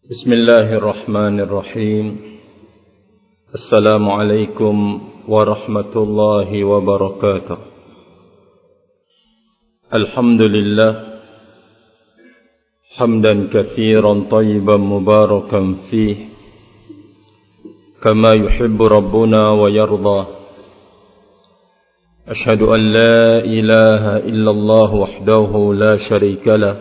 بسم الله الرحمن الرحيم السلام عليكم ورحمة الله وبركاته الحمد لله حمدا كثيرا طيبا مباركا فيه كما يحب ربنا ويرضى أشهد أن لا إله إلا الله وحده لا شريك له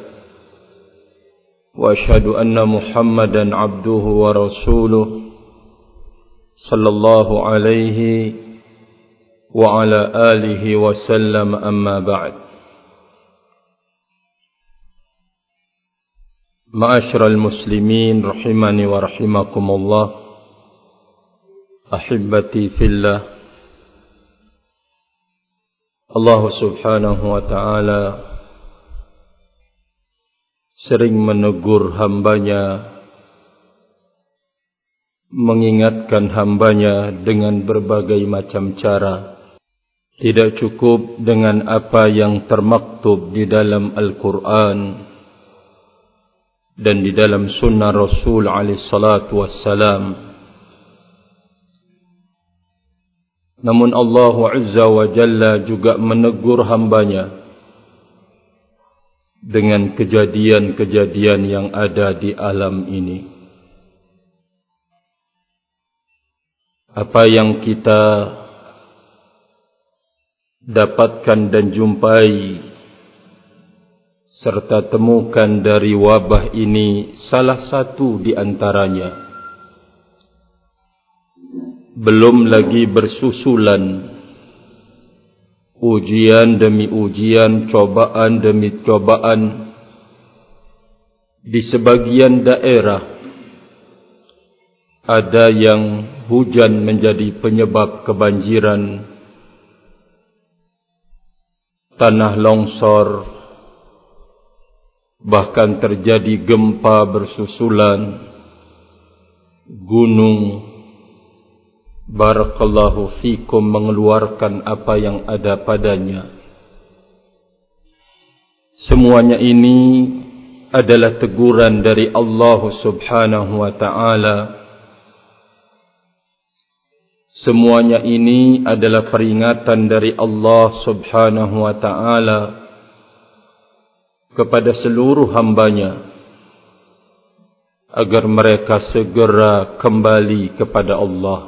وأشهد أن محمدا عبده ورسوله صلى الله عليه وعلى آله وسلم أما بعد معاشر المسلمين رحمني ورحمكم الله أحبتي في الله Allah subhanahu wa ta'ala sering menegur hambanya, mengingatkan hambanya dengan berbagai macam cara. Tidak cukup dengan apa yang termaktub di dalam Al-Quran dan di dalam sunnah Rasul alaihi salatu wassalam. Namun Allah Azza wa Jalla juga menegur hambanya dengan kejadian-kejadian yang ada di alam ini. Apa yang kita dapatkan dan jumpai serta temukan dari wabah ini salah satu di antaranya. Belum lagi bersusulan ujian demi ujian, cobaan demi cobaan. Di sebagian daerah ada yang hujan menjadi penyebab kebanjiran, tanah longsor, bahkan terjadi gempa bersusulan, gunung. Barakallahu fikum mengeluarkan apa yang ada padanya. Semuanya ini adalah teguran dari Allah subhanahu wa ta'ala. Semuanya ini adalah peringatan dari Allah subhanahu wa ta'ala kepada seluruh hambanya agar mereka segera kembali kepada Allah,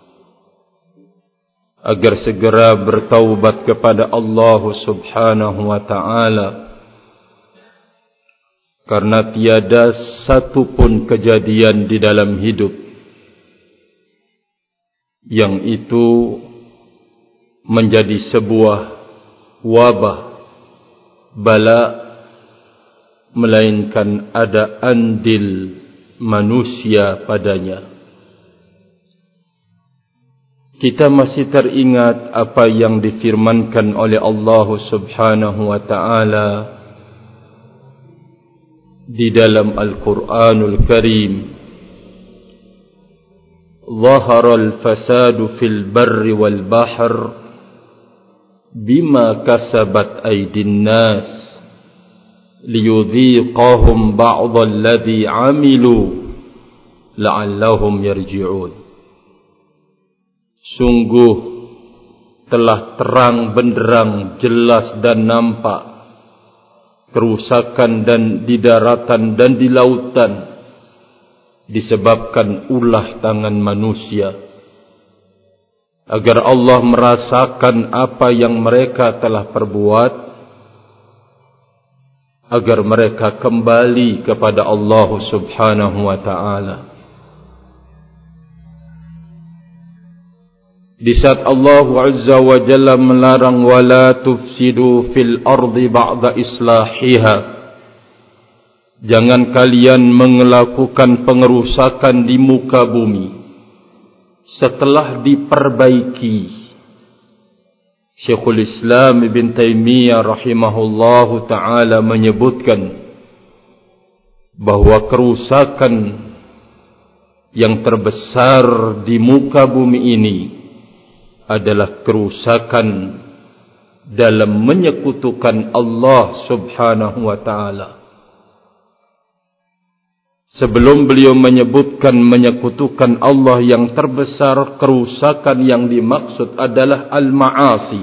agar segera bertaubat kepada Allah subhanahu wa ta'ala. Karena tiada satu pun kejadian di dalam hidup yang itu menjadi sebuah wabah, bala, melainkan ada andil manusia padanya. Kita masih teringat apa yang difirmankan oleh Allah subhanahu wa ta'ala di dalam Al-Quranul Karim. Zahara al-fasadu fil barri wal bahr bima kasabat aydin nas liyudhiqahum ba'dha alladhi amilu la'allahum yarji'un. Sungguh telah terang benderang, jelas dan nampak kerusakan dan di daratan dan di lautan disebabkan ulah tangan manusia, agar Allah merasakan apa yang mereka telah perbuat, agar mereka kembali kepada Allah subhanahu wa ta'ala. Di saat Allah Azza wa Jalla melarang wala tufsidu fil ardi ba'da islahiha, jangan kalian melakukan pengerusakan di muka bumi setelah diperbaiki. Syekhul Islam Ibn Taimiyah rahimahullahu ta'ala menyebutkan bahwa kerusakan yang terbesar di muka bumi ini adalah kerusakan dalam menyekutukan Allah subhanahu wa ta'ala. sebelum beliau menyebutkan menyekutukan Allah yang terbesar, kerusakan yang dimaksud adalah al-ma'asi,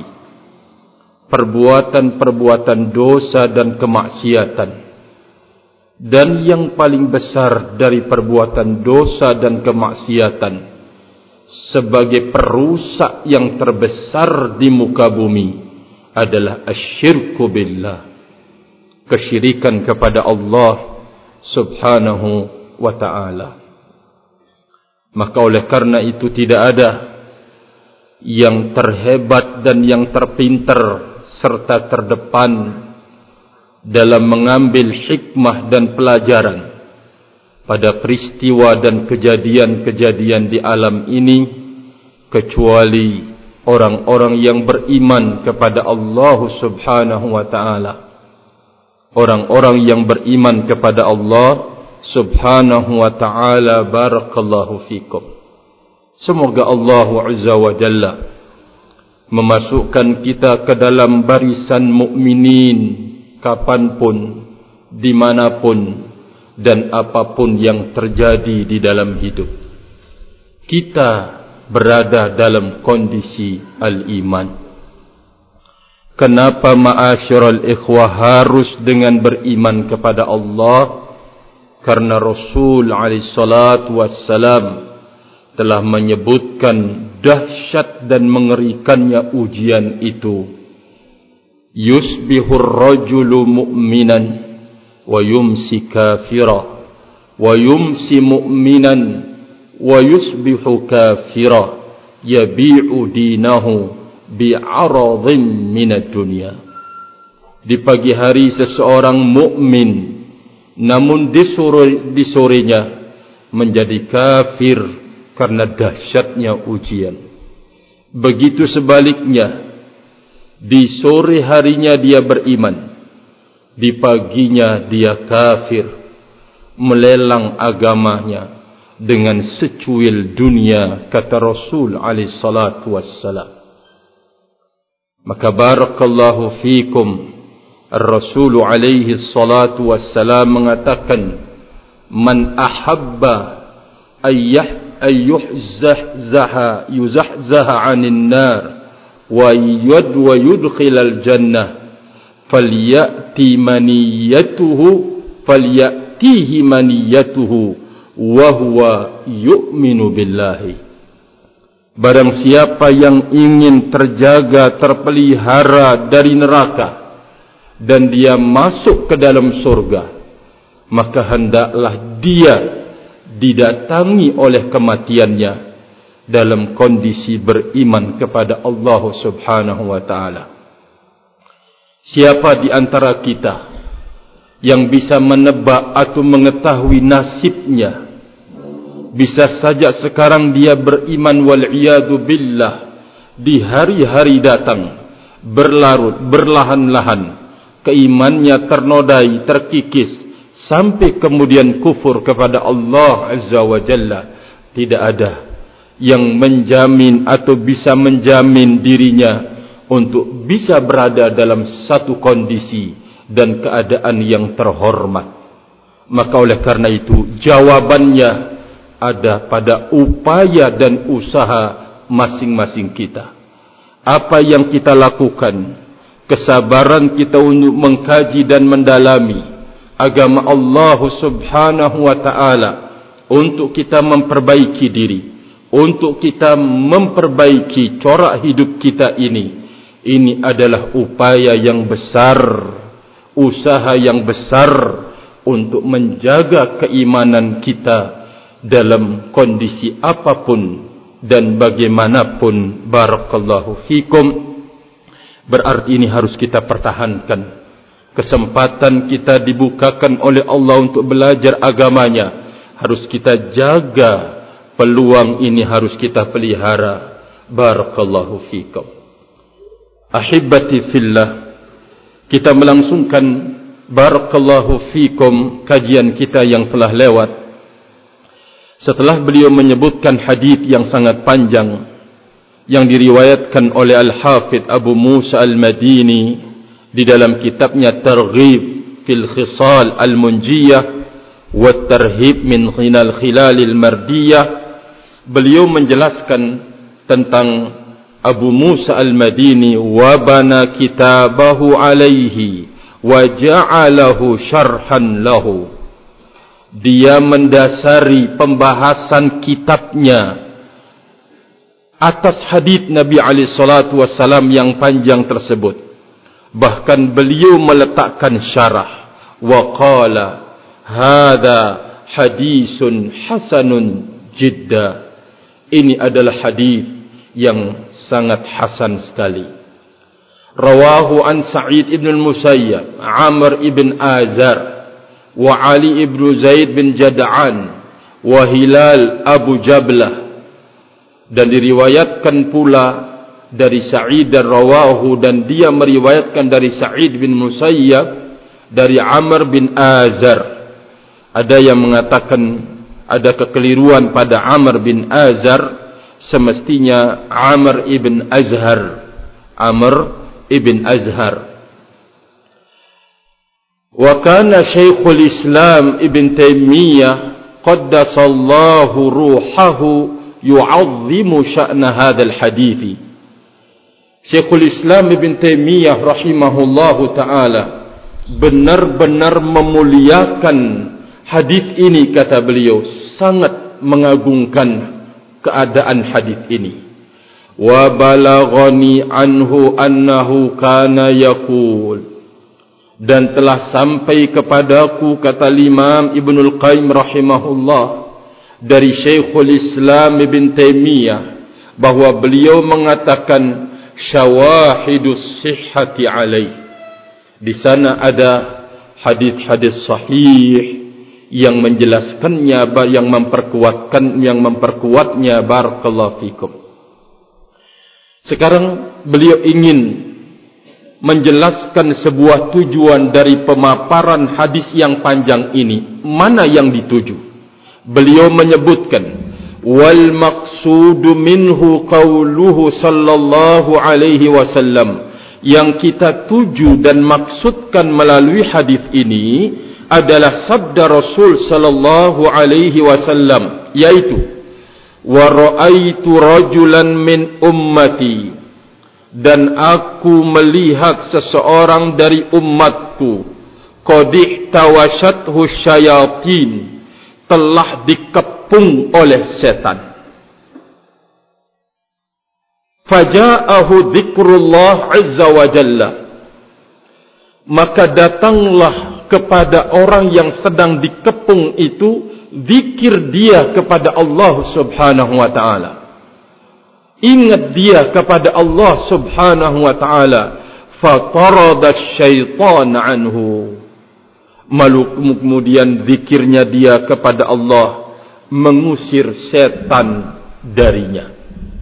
perbuatan-perbuatan dosa dan kemaksiatan. Dan yang paling besar dari perbuatan dosa dan kemaksiatan sebagai perusak yang terbesar di muka bumi adalah asyirku billah, kesyirikan kepada Allah subhanahu wa ta'ala. Maka oleh karena itu tidak ada yang terhebat dan yang terpintar serta terdepan dalam mengambil hikmah dan pelajaran pada peristiwa dan kejadian-kejadian di alam ini kecuali orang-orang yang beriman kepada Allah subhanahu wa ta'ala. Orang-orang yang beriman kepada Allah subhanahu wa ta'ala. Barakallahu fikum. Semoga Allah azza wa jalla memasukkan kita ke dalam barisan mukminin kapanpun, dimanapun, dan apapun yang terjadi di dalam hidup kita berada dalam kondisi al-iman. Kenapa ma'asyiral ikhwah harus dengan beriman kepada Allah? Karena Rasul alaihi salatu wassalam telah menyebutkan dahsyat dan mengerikannya ujian itu. Yusbihur rajulu mu'minan wa yumsi kafira wa yumsi mu'minan wa yusbihu kafira yabi'u dinahu bi'aradhin minad dunya. Di pagi hari seseorang mukmin, namun di sorenya menjadi kafir karena dahsyatnya ujian. Begitu sebaliknya, di sore harinya dia beriman, di paginya dia kafir, melelang agamanya dengan secuil dunia, kata Rasul alaihi salatu wassalam. Maka barakallahu fikum, Rasul alaihi salatu wassalam mengatakan, man ahabba yuzahzaha 'anil nar wa yudkhilal jannah falyatihi maniyatuhu wa huwa yu'minu billahi. Barang siapa yang ingin terjaga, terpelihara dari neraka dan dia masuk ke dalam surga, maka hendaklah dia didatangi oleh kematiannya dalam kondisi beriman kepada Allah subhanahu wa ta'ala. Siapa di antara kita yang bisa menebak atau mengetahui nasibnya? Bisa saja sekarang dia beriman wal'iyadu billah, di hari-hari datang berlarut, berlahan-lahan keimannya ternodai, terkikis, sampai kemudian kufur kepada Allah azza wa jalla. Tidak ada yang menjamin atau bisa menjamin dirinya untuk bisa berada dalam satu kondisi dan keadaan yang terhormat. Maka oleh karena itu jawabannya ada pada upaya dan usaha masing-masing kita. Apa yang kita lakukan, kesabaran kita untuk mengkaji dan mendalami agama Allah subhanahu wa ta'ala, untuk kita memperbaiki diri, untuk kita memperbaiki corak hidup kita ini adalah upaya yang besar, usaha yang besar untuk menjaga keimanan kita dalam kondisi apapun dan bagaimanapun. Barakallahu fikum. Berarti ini harus kita pertahankan. Kesempatan kita dibukakan oleh Allah untuk belajar agamanya, harus kita jaga. Peluang ini harus kita pelihara. Barakallahu fikum. Ahibbati fillah, kita melangsungkan barakallahu fikum kajian kita yang telah lewat setelah beliau menyebutkan hadis yang sangat panjang yang diriwayatkan oleh Al-Hafidh Abu Musa Al-Madini di dalam kitabnya Targhib fil Khisal Al-Munjiyah wa tarhib min khilalil mardiyah, beliau menjelaskan tentang Abu Musa al-Madini, wa bana kitabahu alaihi wa ja'alahu syarhan lahu. Dia mendasari pembahasan kitabnya atas hadits Nabi alaihi salatu wasallam yang panjang tersebut. Bahkan beliau meletakkan syarah, wa qala hadza hadisun hasanun jidda. Ini adalah hadis yang sangat hasan sekali. Rawahu an Sa'id ibn al-Musayyab, Amr ibn Azar, wa Ali ibn Zaid bin Jada'an, wa Hilal Abu Jablah. Dan diriwayatkan pula dari Sa'id dan rawahu, dan dia meriwayatkan dari Sa'id bin Musayyab dari Amr bin Azar. Ada yang mengatakan ada kekeliruan pada Amr bin Azar, semestinya Amr ibn Azhar. Amr ibn Azhar. Wa kana Syekhul Islam Ibn Taimiyah qaddasallahu ruhahu yu'azzimu sya'na hadzal hadits. Syekhul Islam Ibn Taimiyah rahimahullahu taala benar-benar memuliakan hadis ini, kata beliau, sangat mengagungkan keadaan hadis ini. Wa balaghani anhu annahu kana yaqul, dan telah sampai kepadaku, kata Imam Ibnul Qayyim rahimahullah, dari Syekhul Islam Ibn Taimiyah, bahwa beliau mengatakan syawahidus sihhati alaih. Di sana ada hadis-hadis sahih yang menjelaskannya, yang memperkuatnya. Barakallahu fikum. Sekarang beliau ingin menjelaskan sebuah tujuan dari pemaparan hadis yang panjang ini. Mana yang dituju? Beliau menyebutkan, wal maqsudu minhu qauluhu sallallahu alaihi wasallam. Yang kita tuju dan maksudkan melalui hadis ini adalah sabda Rasul sallallahu alaihi wasallam, yaitu wa ra'aitu rajulan min ummati, dan aku melihat seseorang dari umatku, qad ihtawashathu syayatin, telah dikepung oleh setan. Faja'ahu dzikrullah azza wa jalla, maka datanglah kepada orang yang sedang dikepung itu zikir dia kepada Allah subhanahu wa ta'ala. Ingat dia kepada Allah subhanahu wa ta'ala. Fatarada syaitan anhu, kemudian zikirnya dia kepada Allah mengusir setan darinya.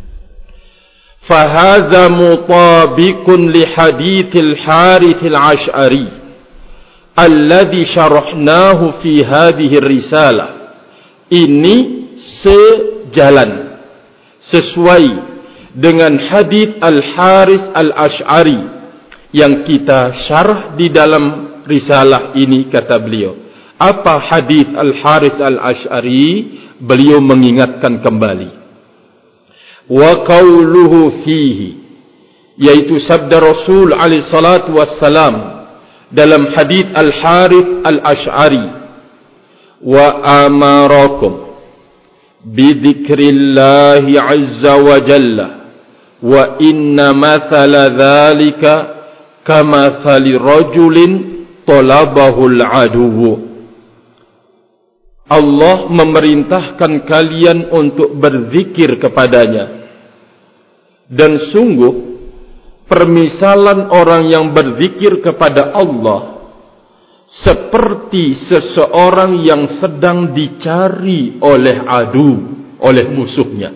Fahadha mutabikun li hadithil Harith al-Ash'ari alladhi syarahnahu fi hadhihi risalah. Ini sejalan, sesuai dengan hadits Al-Harith Al-Ash'ari yang kita syarah di dalam risalah ini, kata beliau. Apa hadits Al-Harith Al-Ash'ari? Beliau mengingatkan kembali. Wa qauluhu fihi, yaitu sabda Rasul alaihi salatu wassalam dalam hadits Al-Harith Al-Ash'ari, wa amarakum bidzikrillahi azza wa jalla wa inna mathala dhalika kamathali rajulin talabahul aduwwu. Allah memerintahkan kalian untuk berzikir kepadanya, dan sungguh permisalan orang yang berzikir kepada Allah seperti seseorang yang sedang dicari oleh adu, oleh musuhnya.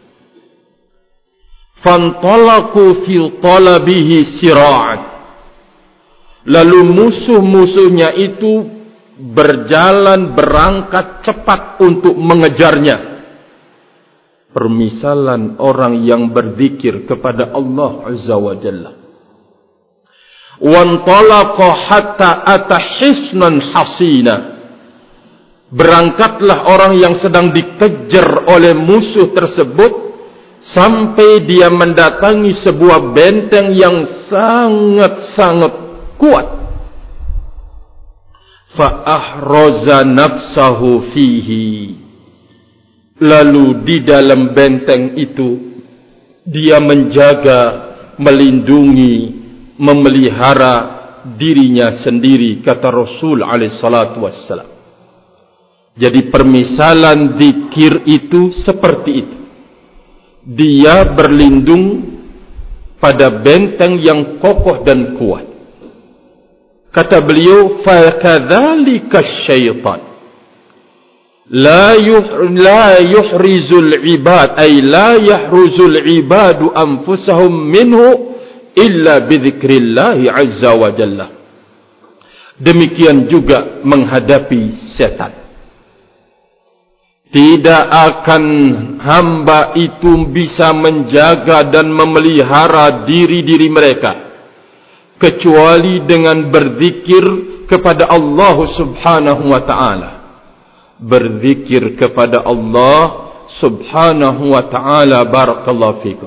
Fantalaku fi talabihi sira'at, lalu musuh-musuhnya itu berjalan, berangkat cepat untuk mengejarnya. Permisalan orang yang berzikir kepada Allah azza wa jalla. Wantalaqa hatta ata hisnan hasina, Berangkatlah orang yang sedang dikejar oleh musuh tersebut sampai dia mendatangi sebuah benteng yang sangat-sangat kuat. Fa'ahraza nafsahu fihi. Lalu di dalam benteng itu dia menjaga, melindungi, memelihara dirinya sendiri, kata Rasul alaihi salatu wassalam. Jadi permisalan zikir itu seperti itu. Dia berlindung pada benteng yang kokoh dan kuat. Kata beliau, fakadzalika syaitan la yuhrizul ibad, ay la yahruzul ibadu anfusahum minhu illa bidzikrillah azza wa jalla. Demikian juga menghadapi setan. Tidak akan hamba itu bisa menjaga dan memelihara diri-diri mereka kecuali dengan berzikir kepada Allah subhanahu wa ta'ala. Berzikir kepada Allah subhanahu wa ta'ala. Barakallahu fikum.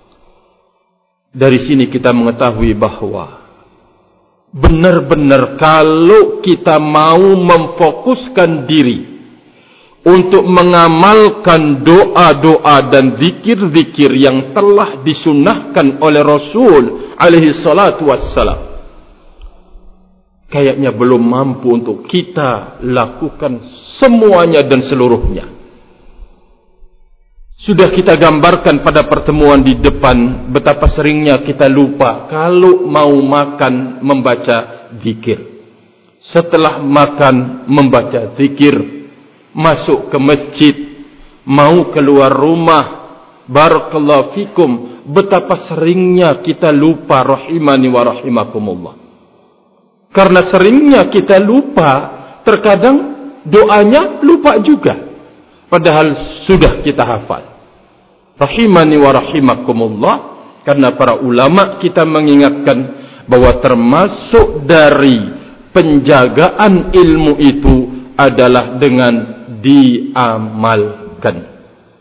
Dari sini kita mengetahui bahawa benar-benar kalau kita mau memfokuskan diri untuk mengamalkan doa-doa dan zikir-zikir yang telah disunnahkan oleh Rasul alaihi salatu wassalam, kayaknya belum mampu untuk kita lakukan semuanya dan seluruhnya. Sudah kita gambarkan pada pertemuan di depan betapa seringnya kita lupa kalau mau makan membaca zikir, setelah makan membaca zikir, masuk ke masjid, mau keluar rumah. Barakallahu fikum, betapa seringnya kita lupa, rahimani wa rahimakumullah. Karena seringnya kita lupa, terkadang doanya lupa juga, padahal sudah kita hafal. Rahimani wa rahimakumullah. Karena para ulama kita mengingatkan bahwa termasuk dari penjagaan ilmu itu adalah dengan diamalkan.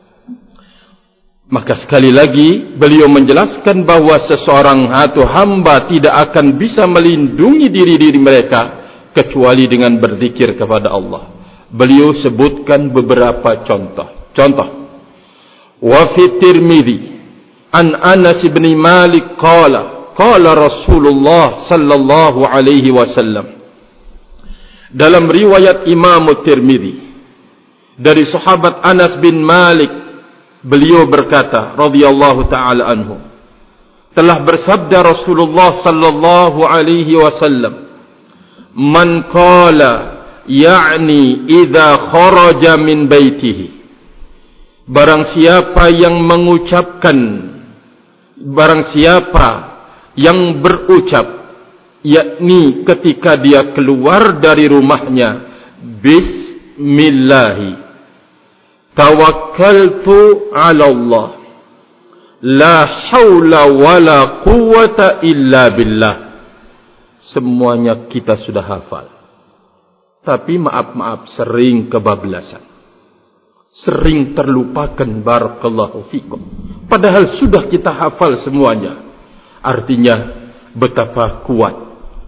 Maka sekali lagi beliau menjelaskan bahawa seseorang atau hamba tidak akan bisa melindungi diri-diri mereka kecuali dengan berzikir kepada Allah. Beliau sebutkan beberapa contoh. Wa fi Tirmidzi an Anas bin Malik qala Rasulullah sallallahu alaihi wasallam. Dalam riwayat Imam Tirmidzi dari sahabat Anas bin Malik, beliau berkata radhiyallahu taala anhu, telah bersabda Rasulullah sallallahu alaihi wasallam, man qala ya'ni idza kharaja min baitihi, barang siapa yang mengucapkan, barang siapa yang berucap, yakni ketika dia keluar dari rumahnya, bismillahi tawakkaltu ala Allah la haula wala quwwata illa billah. Semuanya kita sudah hafal, tapi maaf sering kebablasan, sering terlupakan. Barakallahu fikum. Padahal sudah kita hafal semuanya. Artinya betapa kuat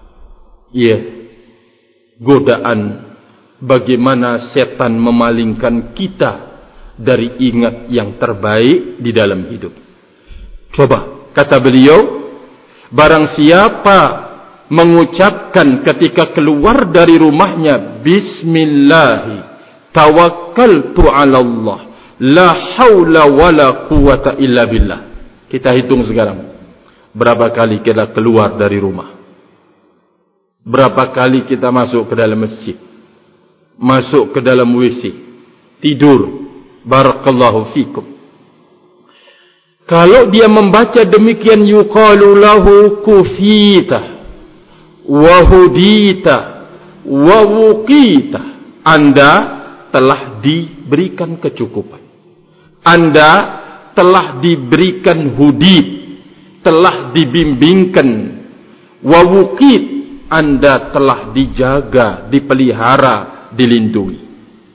godaan, bagaimana setan memalingkan kita dari ingat yang terbaik di dalam hidup. Coba, kata beliau, barang siapa mengucapkan ketika keluar dari rumahnya, bismillahi tawakkaltu ala Allah la haula wala quwwata illa billah. Kita hitung sekarang, berapa kali kita keluar dari rumah, berapa kali kita masuk ke dalam masjid, masuk ke dalam WC, tidur. Barakallahu fikum. Kalau dia membaca demikian, yuqalu lahu kufita wa hudita wa wuqita. Anda telah diberikan kecukupan, Anda telah diberikan hudid, telah dibimbingkan, wa wuqit, Anda telah dijaga, dipelihara, dilindungi.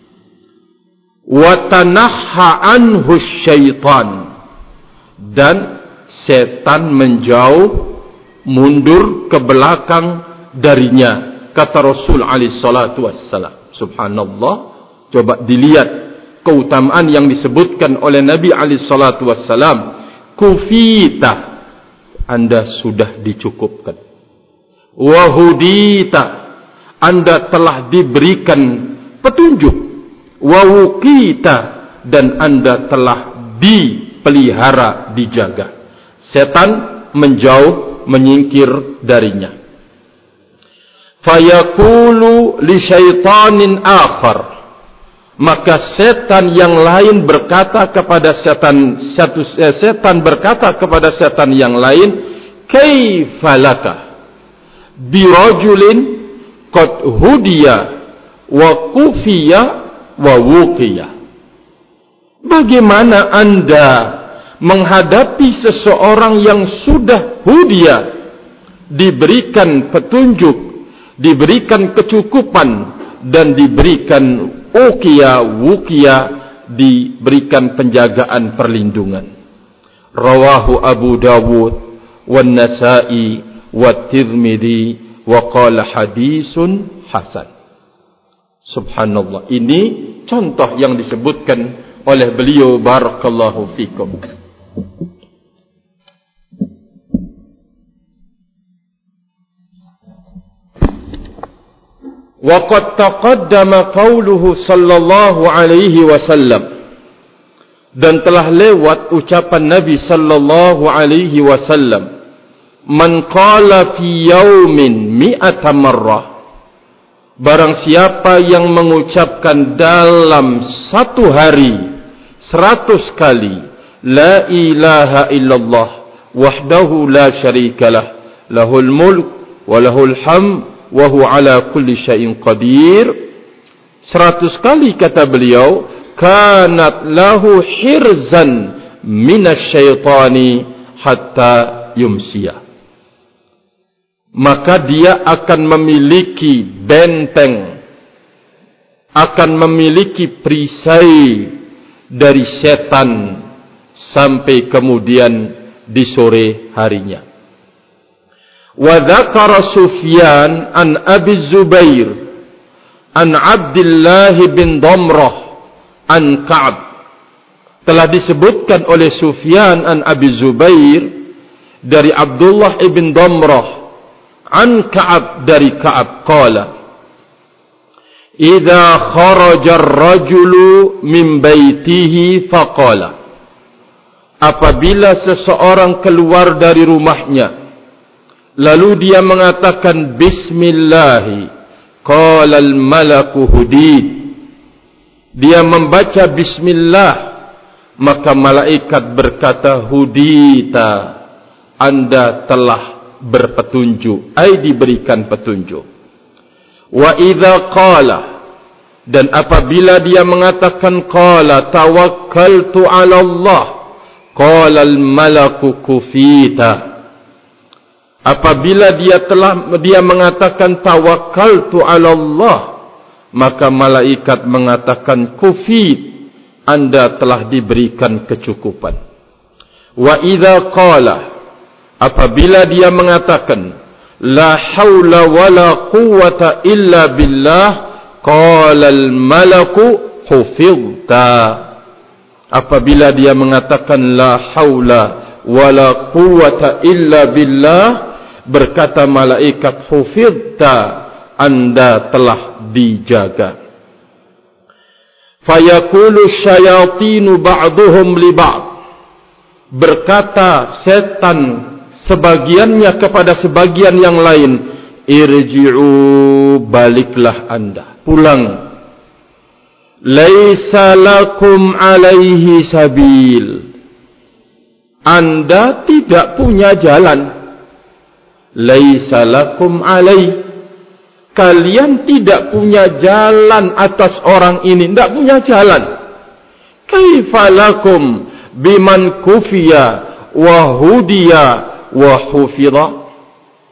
wa tanahha anhu syaitan, dan setan menjauh, mundur ke belakang darinya, kata Rasul alaihi salatu wassalam. Subhanallah, coba dilihat keutamaan yang disebutkan oleh Nabi alaihi salatu wassalam. Kufita, Anda sudah dicukupkan. Wahudita, Anda telah diberikan petunjuk. Wawukita, dan Anda telah dipelihara, dijaga. Setan menjauh, menyingkir darinya. Fayaqulu li syaitanin akhar, maka setan yang lain berkata kepada setan berkata kepada setan yang lain, kaifalaka birajulin qad hudiya wa kufiya wa wuqiya. Bagaimana Anda menghadapi seseorang yang sudah hudiya, diberikan petunjuk, diberikan kecukupan, dan diberikan uqiya, wuqiya, diberikan penjagaan perlindungan. Rawahu Abu Dawud wan Nasa'i wa Tirmidzi wa qala hadisun hasan. Subhanallah, ini contoh yang disebutkan oleh beliau, barakallahu fikum. Wa qad taqaddama qauluhu sallallahu alaihi wasallam, dan telah lewat ucapan Nabi sallallahu alaihi wasallam, man qala fi yaumin mi'ata marrah, barang siapa yang mengucapkan dalam satu hari 100 kali, la ilaha illallah wahdahu la syarikalah, lahul mulk wa lahul hamd wa huwa ala kulli syai'in qadir, 100 kali kata beliau, kanat lahu hirzan minasyaitani hatta yumsiya, maka dia akan memiliki benteng, akan memiliki perisai dari setan sampai kemudian di sore harinya. Wa dzakara Sufyan an Abi Zubair an Abdullah bin Damrah an Ka'ab, telah disebutkan oleh Sufyan an Abi Zubair dari Abdullah ibn Damrah an Ka'ab dari Ka'ab, qala idza kharaja ar-rajulu min baitihi faqala, apabila seseorang keluar dari rumahnya lalu dia mengatakan bismillah, qala al-malaku hudid, dia membaca bismillah, maka malaikat berkata hudita, Anda telah berpetunjuk, ai diberikan petunjuk. Wa idza qala, dan apabila dia mengatakan qala tawakkaltu 'ala Allah, qala al-malaku kufita, apabila dia mengatakan tawakkaltu 'ala Allah, maka malaikat mengatakan kufit, Anda telah diberikan kecukupan. Wa idza qala, apabila dia mengatakan la haula wala quwwata illa billah, qala al malaku hufidta, apabila dia mengatakan la haula wala quwwata illa billah, berkata malaikat hufidta, Anda telah dijaga. Fayaqulu syayatinu ba'duhum li ba'd, berkata setan sebagiannya kepada sebagian yang lain, irji'u, baliklah Anda, pulang. Laisa lakum alaihi sabil, Anda tidak punya jalan. Laisa lakum alaih, kalian tidak punya jalan atas orang ini, tidak punya jalan. Kaifa lakum biman kufiya wa hudiya wa hufidha,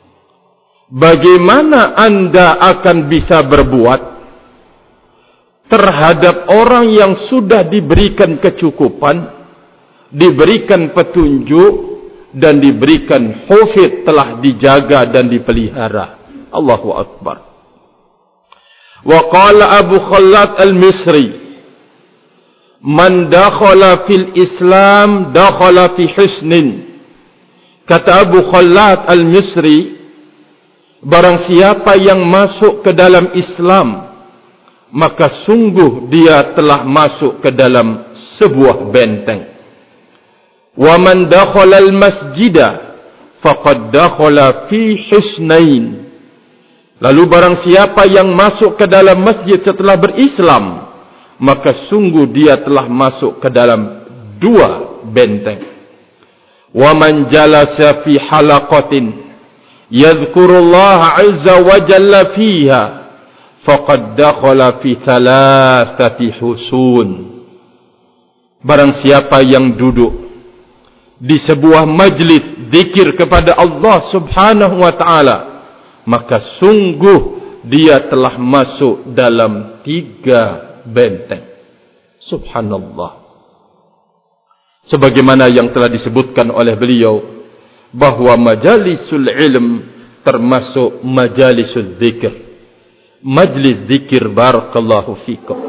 bagaimana Anda akan bisa berbuat terhadap orang yang sudah diberikan kecukupan, diberikan petunjuk, dan diberikan hufid, telah dijaga dan dipelihara. Allahu Akbar. Wa qala Abu Khallad al-Misri, man dakhala fil Islam dakhala fi husnin. Kata Abu Khallad al-Misri, barang siapa yang masuk ke dalam Islam, maka sungguh dia telah masuk ke dalam sebuah benteng. Wa man dakhala al-masjida faqad dakhala fi husnain. Lalu barang siapa yang masuk ke dalam masjid setelah berislam, maka sungguh dia telah masuk ke dalam dua benteng. Wa man jalasa fi halaqatin yadhkurullaha 'azza wa jalla fiha faqad dakhala fi thalathati husun. Barang siapa yang duduk di sebuah majlis zikir kepada Allah Subhanahu wa taala, maka sungguh dia telah masuk dalam 3 benteng. Subhanallah. Sebagaimana yang telah disebutkan oleh beliau, bahwa majalisul ilm termasuk majalisul zikir, majlis zikir. Barakallahu fikum.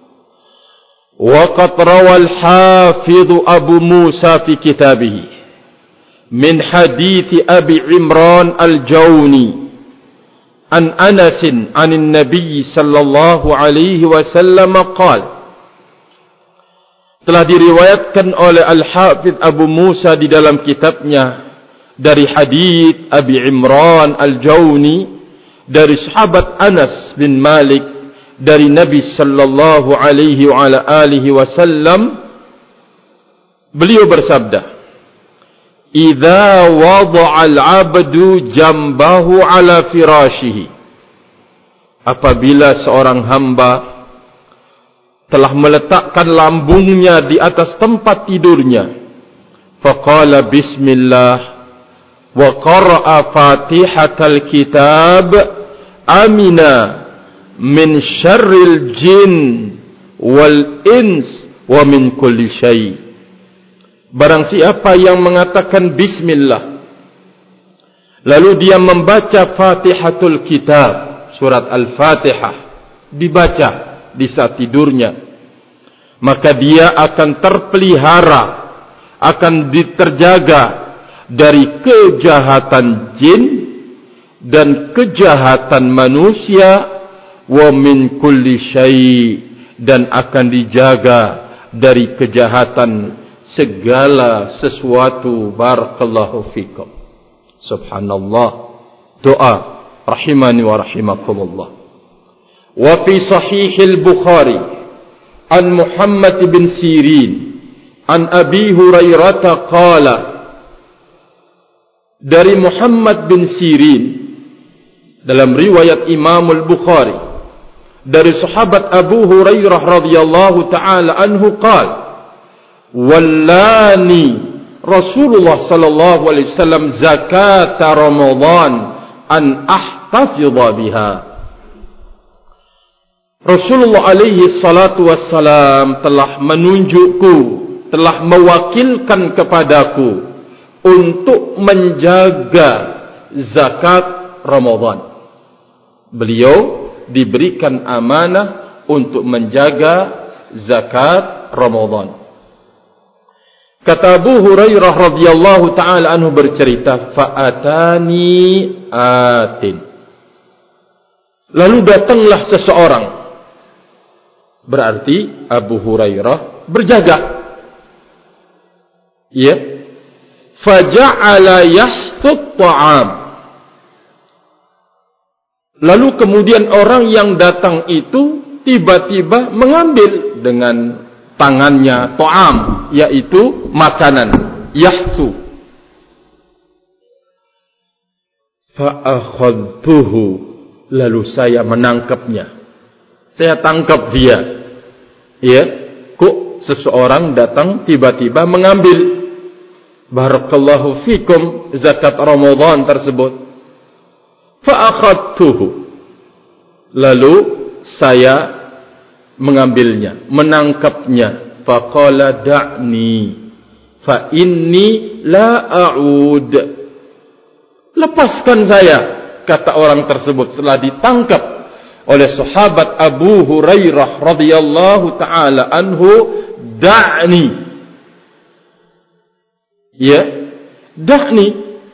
وقد روى الحافظ أبو موسى في كتابه من حديث أبي عمران الجوني عن أنس عن النبي صلى الله عليه وسلم قال. Telah diriwayatkan oleh Al-Hafidh Abu Musa di dalam kitabnya dari hadits Abi Imran Al-Jawni dari sahabat Anas bin Malik dari Nabi sallallahu alaihi wa ala alihi wasallam, beliau bersabda, "Idza wada'a al-'abdu jambahu 'ala firashihi." Apabila seorang hamba telah meletakkan lambungnya di atas tempat tidurnya, faqala bismillah wa qara'a fatihatal kitab, amina min syarril jin wal ins wa min kulli syai'. Barang siapa yang mengatakan bismillah, lalu dia membaca Fatihatul Kitab, surat Al-Fatihah, dibaca di saat tidurnya, maka dia akan terpelihara, akan terjaga dari kejahatan jin dan kejahatan manusia, wa min kulli syai', dan akan dijaga dari kejahatan segala sesuatu. Barakallahu fikum. Subhanallah. Doa rahimani wa rahimakumullah. Wa fi sahih al-Bukhari an Muhammad bin Sirin an Abi Hurairah qala, dari Muhammad bin Sirin dalam riwayat Imam Al-Bukhari dari sahabat Abu Hurairah radhiyallahu taala anhu qala, wallani Rasulullah sallallahu alaihi wasallam zakat Ramadan an ahtafidha biha. Rasulullah alaihi salatu wassalam telah menunjukku, telah mewakilkan kepadaku untuk menjaga zakat Ramadan. Beliau diberikan amanah untuk menjaga zakat Ramadan. Kata Abu Hurairah radhiyallahu taala anhu bercerita, fa'atani atin. Lalu datanglah seseorang. Berarti Abu Hurairah berjaga. Ya. Faja'ala yahthut ta'am. Lalu kemudian orang yang datang itu tiba-tiba mengambil dengan tangannya ta'am, yaitu makanan, yahsu. Fa'akhadtuhu, lalu saya menangkapnya. Saya tangkap dia. Ya, kok seseorang datang tiba-tiba mengambil, barakallahu fikum, zakat Ramadan tersebut. Fa'akhadtuhu, lalu saya mengambilnya, menangkapnya. Faqala da'ni fa inni la a'ud. Lepaskan saya, kata orang tersebut setelah ditangkap oleh sahabat Abu Hurairah radhiyallahu taala anhu. Da'ni, ya, da'ni,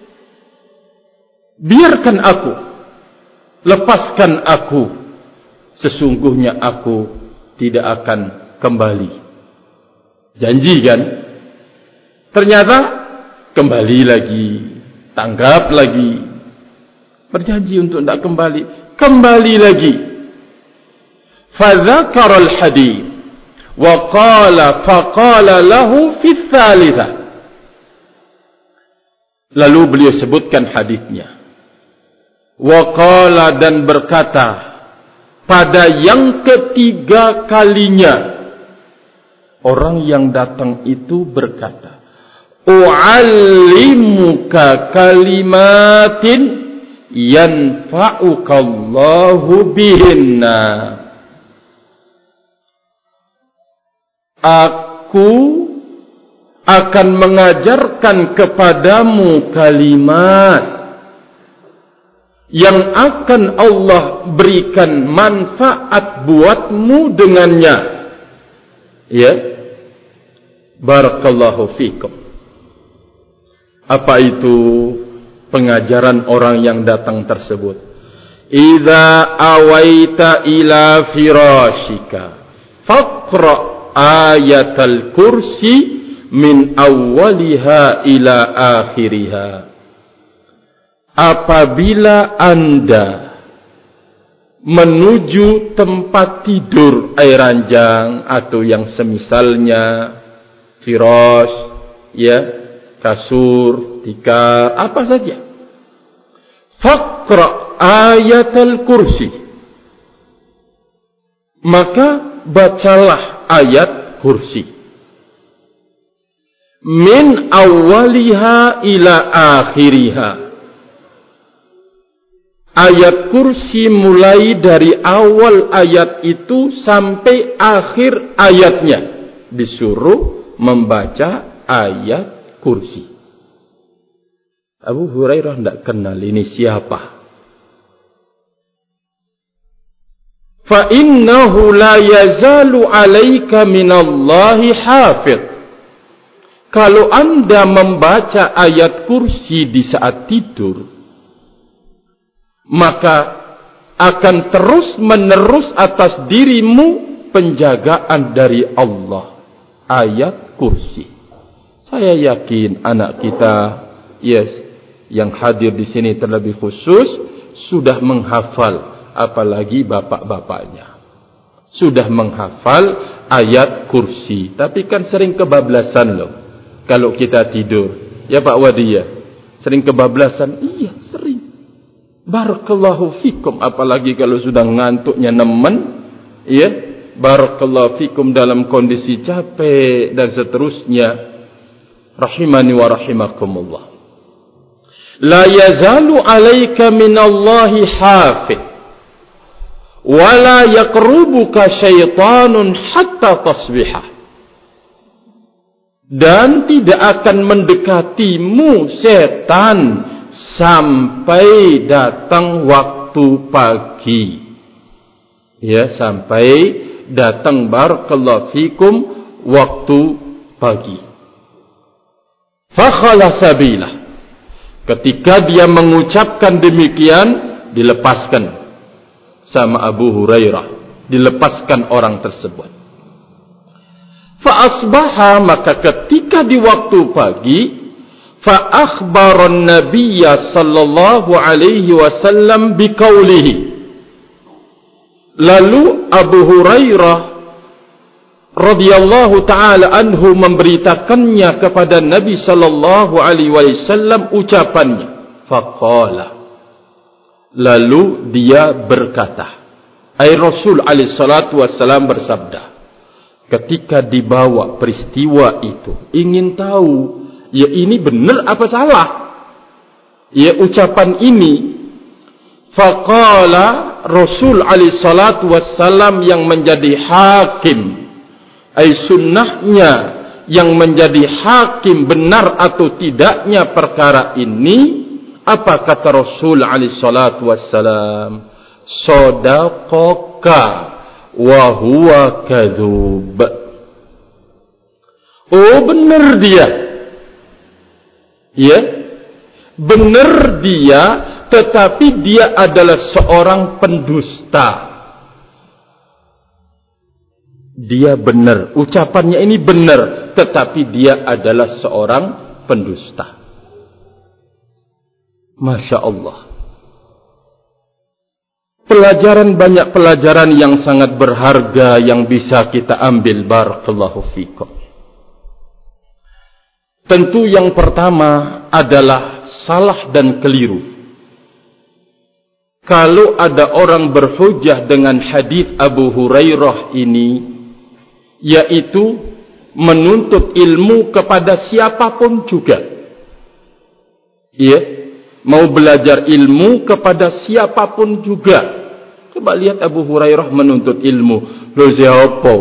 biarkan aku, lepaskan aku, sesungguhnya aku tidak akan kembali. Janji kan? Ternyata kembali lagi, tanggap lagi, berjanji untuk tidak kembali, kembali lagi. Fadzakara al-hadits wa qala faqala lahu fi tsalitsah. Lalu beliau sebutkan hadisnya. Wa qala, dan berkata pada yang ketiga kalinya, orang yang datang itu berkata, u'allimuka kalimatin yanfa'uka Allahu bihinna. Aku akan mengajarkan kepadamu kalimat yang akan Allah berikan manfaat buatmu dengannya. Ya, barakallahu fikum. Apa itu pengajaran orang yang datang tersebut? Idza awaita ila firashika faqra ayatal kursi min awwaliha ila akhiriha. Apabila Anda menuju tempat tidur, ranjang atau yang semisalnya, firash, ya, kasur, tikar, apa saja, faqra ayatal kursi, maka bacalah ayat kursi. Min awwaliha ila akhiriha. Ayat kursi mulai dari awal ayat itu sampai akhir ayatnya. Disuruh membaca ayat kursi. Abu Hurairah tidak kenal ini siapa. Fa innahu la yazalu 'alaika minallahi hafidh. Kalau Anda membaca ayat kursi di saat tidur, maka akan terus menerus atas dirimu penjagaan dari Allah. Ayat kursi. Saya yakin anak kita, yang hadir di sini terlebih khusus, sudah menghafal, apalagi bapak-bapaknya. Sudah menghafal ayat kursi. Tapi kan sering kebablasan loh. Kalau kita tidur. Ya Pak Wadiyah. Sering kebablasan. Iya, sering. Barakallahu fikum. Apalagi kalau sudah ngantuknya nemen. Ya. Barakallahu fikum dalam kondisi capek dan seterusnya. Rahimani wa rahimakumullah. La yazalu alaika minallahi hafidh. Wala yaqrubuka syaitanun hatta tasbihah. Dan tidak akan mendekatimu setan sampai datang waktu pagi. Ya, sampai datang barakallahu fikum waktu pagi. Fakhala sabilah. Ketika dia mengucapkan demikian, dilepaskan sama Abu Hurairah, dilepaskan orang tersebut. Fa'asbaha, maka ketika di waktu pagi, fa'akhbaran Nabiyya sallallahu alaihi wasallam biqaulihi. Lalu Abu Hurairah radhiyallahu taala anhu memberitakannya kepada Nabi sallallahu alaihi wasallam ucapannya. Faqala, lalu dia berkata, Rasul alaihi salatu wasallam bersabda, ketika dibawa peristiwa itu, ingin tahu, ya ini benar apa salah? Ya ucapan ini. Faqala, Rasul alaihi salatu wassalam yang menjadi hakim, sunnahnya yang menjadi hakim benar atau tidaknya perkara ini. Apa kata Rasul alaihi salatu wassalam? Sadaqaka wa huwa kadzub. Oh, benar dia. Ya, benar dia, tetapi dia adalah seorang pendusta. Dia benar, ucapannya ini benar, tetapi dia adalah seorang pendusta. Masya Allah. Banyak pelajaran yang sangat berharga yang bisa kita ambil. Barakallahu fikum. Tentu yang pertama adalah salah dan keliru. Kalau ada orang berhujjah dengan hadis Abu Hurairah ini, yaitu menuntut ilmu kepada siapapun juga. Ya, mau belajar ilmu kepada siapapun juga. Coba lihat Abu Hurairah menuntut ilmu. Loh, siapa?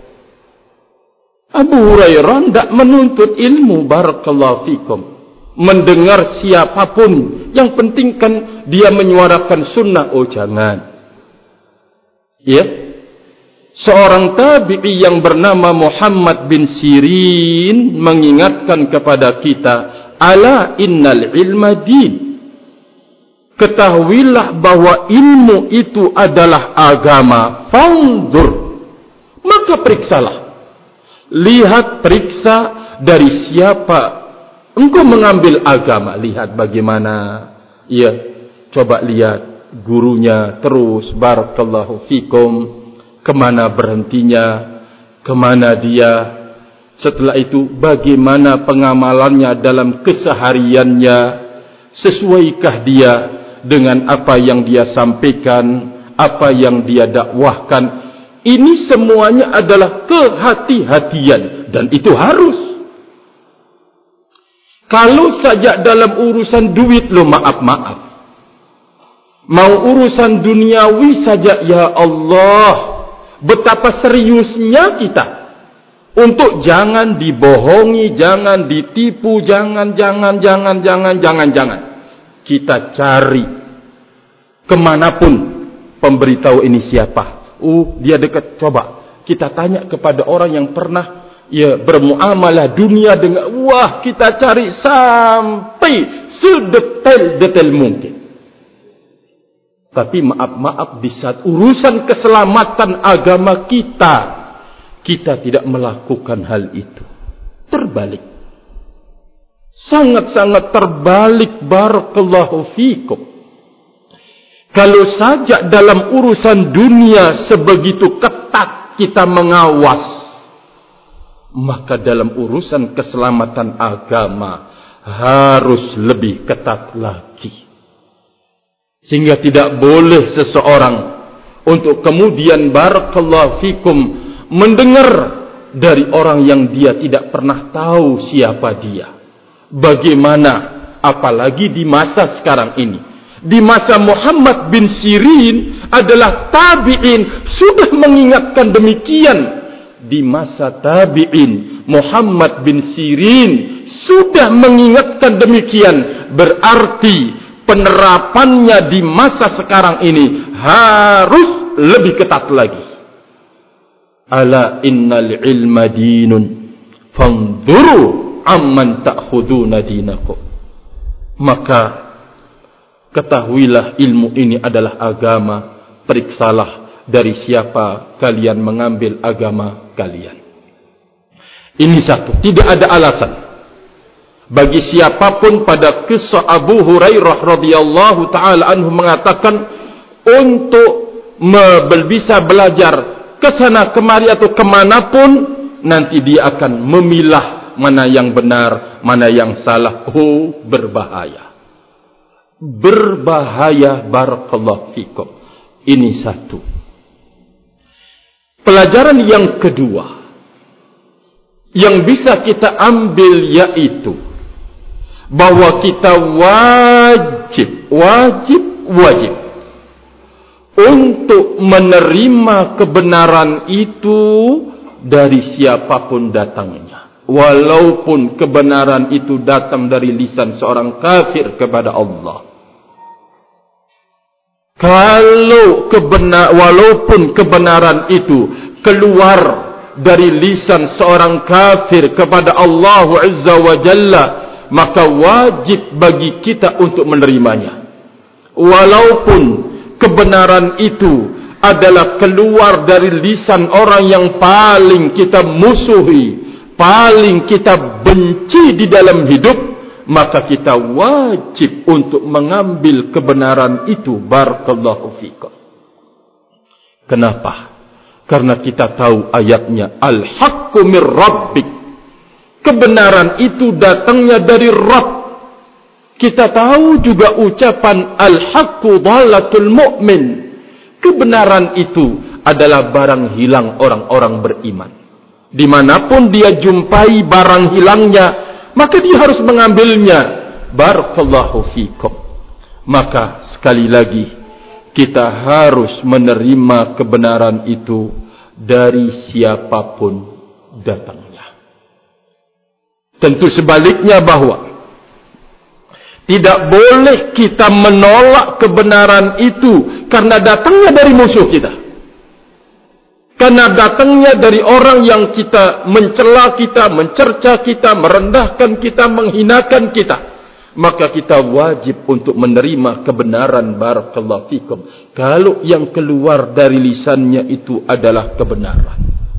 Abu Hurairah tidak menuntut ilmu. Barakallahu fikum. Mendengar siapapun. Yang penting kan dia menyuarakan sunnah. Oh, jangan. Ya. Seorang tabi'i yang bernama Muhammad bin Sirin mengingatkan kepada kita, ala innal ilma din. Ketahuilah bahwa ilmu itu adalah agama. Fanzur, maka periksalah. Lihat, periksa dari siapa engkau mengambil agama. Lihat bagaimana. Ya, coba lihat gurunya terus. Barakallahu fikum. Kemana berhentinya, kemana dia. Setelah itu bagaimana pengamalannya dalam kesehariannya. Sesuaikah dia dengan apa yang dia sampaikan, apa yang dia dakwahkan. Ini semuanya adalah kehati-hatian, dan itu harus. Kalau saja dalam urusan duit, lo maaf. Mau urusan duniawi saja, ya Allah, betapa seriusnya kita untuk jangan dibohongi, jangan ditipu, jangan. Kita cari kemanapun pemberitahu ini siapa. Dia dekat. Coba kita tanya kepada orang yang pernah bermuamalah dunia dengan. Wah, kita cari sampai sedetail-detail mungkin. Tapi maaf, di saat urusan keselamatan agama kita tidak melakukan hal itu. Terbalik. Sangat-sangat terbalik. Barakallahu fikum. Kalau saja dalam urusan dunia sebegitu ketat kita mengawas, maka dalam urusan keselamatan agama harus lebih ketat lagi. Sehingga tidak boleh seseorang untuk kemudian barakallahu fikum mendengar dari orang yang dia tidak pernah tahu siapa dia. Bagaimana apalagi di masa sekarang ini. Di masa Muhammad bin Sirin adalah tabi'in sudah mengingatkan demikian. Di masa tabi'in Muhammad bin Sirin sudah mengingatkan demikian. Berarti penerapannya di masa sekarang ini harus lebih ketat lagi. Ala innal ilma dinun fanzuru amman ta'khuduna dinakum. Maka ketahuilah ilmu ini adalah agama. Periksalah dari siapa kalian mengambil agama kalian. Ini satu. Tidak ada alasan bagi siapapun pada kisah Abu Hurairah radhiyallahu taala anhu mengatakan untuk bisa belajar kesana kemari atau kemanapun, nanti dia akan memilah mana yang benar, mana yang salah. Oh, berbahaya. Berbahaya. Barakallahu fikum. Ini satu. Pelajaran yang kedua yang bisa kita ambil yaitu bahwa kita wajib untuk menerima kebenaran itu dari siapapun datangnya, walaupun kebenaran itu datang dari lisan seorang kafir kepada Allah. Walaupun kebenaran itu keluar dari lisan seorang kafir kepada Allah Azza wa Jalla, maka wajib bagi kita untuk menerimanya. Walaupun kebenaran itu adalah keluar dari lisan orang yang paling kita musuhi, paling kita benci di dalam hidup, maka kita wajib untuk mengambil kebenaran itu. Barakallahu fikum. Kenapa? Karena kita tahu ayatnya, al-haqqu mir rabbik. Kebenaran itu datangnya dari Rabb. Kita tahu juga ucapan al-haqqu dhalatul mu'min. Kebenaran itu adalah barang hilang orang-orang beriman. Dimanapun dia jumpai barang hilangnya, maka dia harus mengambilnya. Barakallahu fikum. Maka sekali lagi, kita harus menerima kebenaran itu dari siapapun datangnya. Tentu sebaliknya bahwa tidak boleh kita menolak kebenaran itu karena datangnya dari musuh kita, karena datangnya dari orang yang kita mencela kita, mencerca kita, merendahkan kita, menghinakan kita. Maka kita wajib untuk menerima kebenaran. Barakallahu fikum. Kalau yang keluar dari lisannya itu adalah kebenaran.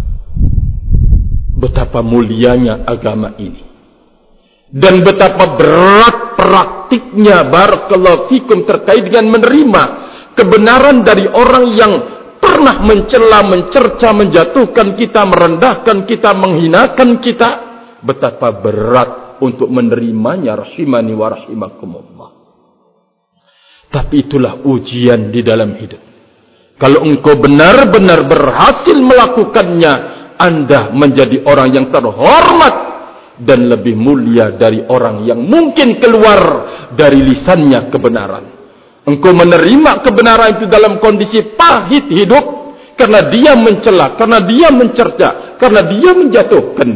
Betapa mulianya agama ini, dan betapa berat praktiknya. Barakallahu fikum, terkait dengan menerima kebenaran dari orang yang pernah mencela, mencerca, menjatuhkan kita, merendahkan kita, menghinakan kita. Betapa berat untuk menerimanya. Rahimani wa rahimakumullah. Tapi itulah ujian di dalam hidup. Kalau engkau benar-benar berhasil melakukannya, Anda menjadi orang yang terhormat dan lebih mulia dari orang yang mungkin keluar dari lisannya kebenaran. Engkau menerima kebenaran itu dalam kondisi pahit hidup, karena dia mencela, karena dia mencerca, karena dia menjatuhkan.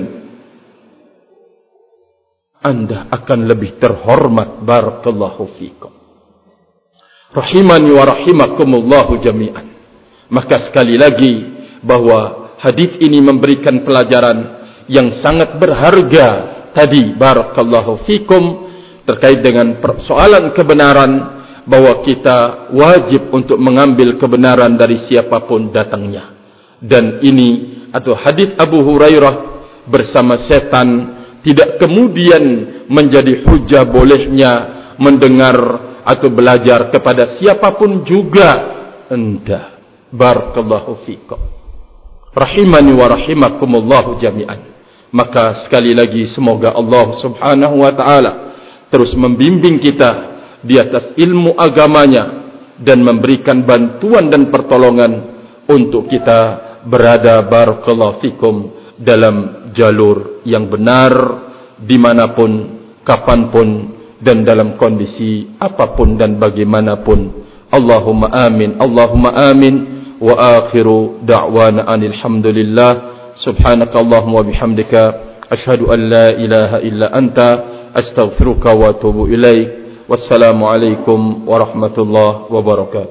Anda akan lebih terhormat. Barakallahu fikum. Rahimani wa rahimakumullahu jami'an. Maka sekali lagi, bahwa hadis ini memberikan pelajaran yang sangat berharga tadi. Barakallahu fikum. Terkait dengan persoalan kebenaran, bahwa kita wajib untuk mengambil kebenaran dari siapapun datangnya. Dan ini atau hadis Abu Hurairah bersama setan tidak kemudian menjadi hujah bolehnya mendengar atau belajar kepada siapapun juga Anda. Barakallahu fikum. Rahimani wa rahimakumullahu jami'an. Maka sekali lagi, semoga Allah subhanahu wa ta'ala terus membimbing kita di atas ilmu agamanya, dan memberikan bantuan dan pertolongan untuk kita berada, barakallahu fikum, dalam jalur yang benar, dimanapun, kapanpun, dan dalam kondisi apapun dan bagaimanapun. Allahumma amin, Allahumma amin. Wa akhiru da'wana alhamdulillah. Subhanakallahumma wa bihamdika, ashhadu an la ilaha illa anta, astaghfiruka wa atubu ilaik. Wassalamu alaikum warahmatullahi wabarakatuh.